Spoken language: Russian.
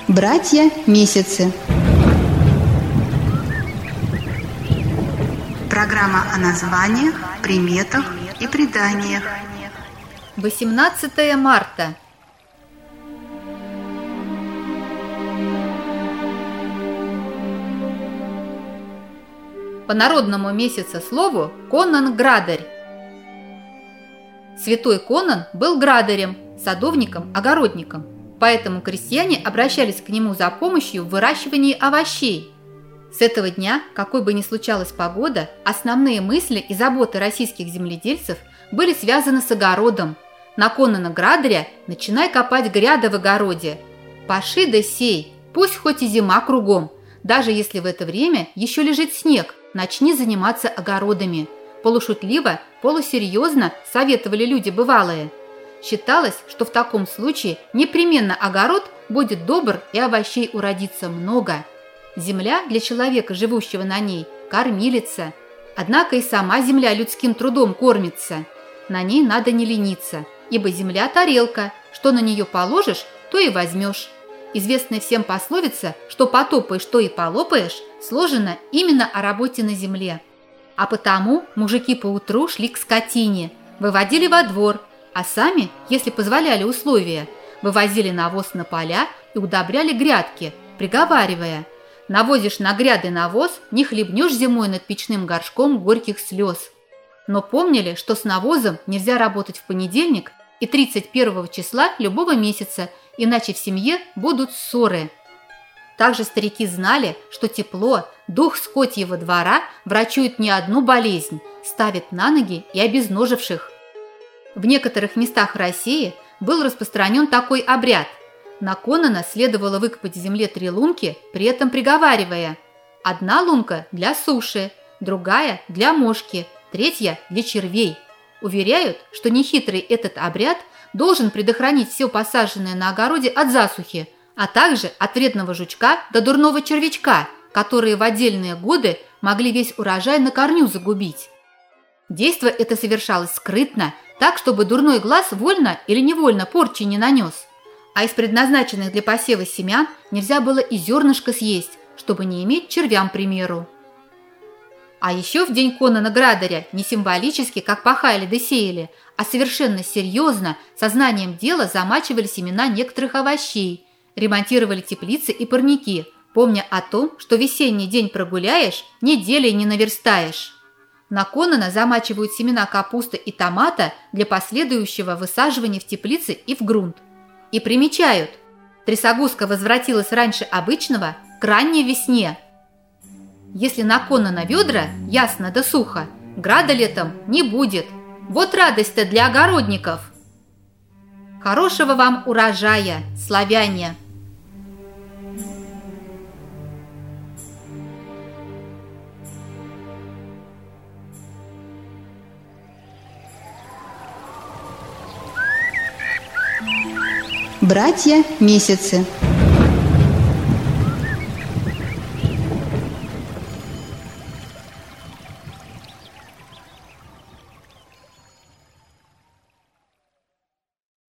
Братья-месяцы. Программа о названиях, приметах и преданиях. 18 марта. По народному месяцеслову Конан Градарь. Святой Конан был градарем, садовником, огородником, поэтому крестьяне обращались к нему за помощью в выращивании овощей. С этого дня, какой бы ни случалась погода, основные мысли и заботы российских земледельцев были связаны с огородом. На Конана Градаря начинай копать гряды в огороде. Паши да сей, пусть хоть и зима кругом, даже если в это время еще лежит снег, начни заниматься огородами. Полушутливо, полусерьезно советовали люди бывалые. Считалось, что в таком случае непременно огород будет добр и овощей уродится много. Земля для человека, живущего на ней, кормилица. Однако и сама земля людским трудом кормится. На ней надо не лениться, ибо земля – тарелка, что на нее положишь, то и возьмешь. Известная всем пословица, что потопаешь, то и полопаешь, сложена именно о работе на земле. А потому мужики поутру шли к скотине, выводили во двор, а сами, если позволяли условия, вывозили навоз на поля и удобряли грядки, приговаривая: «Навозишь на гряды навоз, не хлебнешь зимой над печным горшком горьких слез». Но помнили, что с навозом нельзя работать в понедельник и 31 числа любого месяца, иначе в семье будут ссоры. Также старики знали, что тепло, дух скотьего двора врачует не одну болезнь, ставит на ноги и обезноживших. В некоторых местах России был распространен такой обряд. На Конана следовало выкопать в земле 3 лунки, при этом приговаривая: одна лунка для суши, другая для мошки, третья для червей. Уверяют, что нехитрый этот обряд должен предохранить все посаженное на огороде от засухи, а также от вредного жучка до дурного червячка, которые в отдельные годы могли весь урожай на корню загубить. Действо это совершалось скрытно, так, чтобы дурной глаз вольно или невольно порчи не нанес. А из предназначенных для посева семян нельзя было и зернышко съесть, чтобы не иметь червям примеру. А еще в день Конана Градаря не символически, как пахали да сеяли, а совершенно серьезно, сознанием дела замачивали семена некоторых овощей, ремонтировали теплицы и парники, помня о том, что весенний день прогуляешь, неделей не наверстаешь. На Конана замачивают семена капусты и томата для последующего высаживания в теплицы и в грунт. И примечают: трясогузка возвратилась раньше обычного к ранней весне. Если на Конана ведра, ясно да сухо, града летом не будет. Вот радость-то для огородников. Хорошего вам урожая, славяне! Братья-месяцы.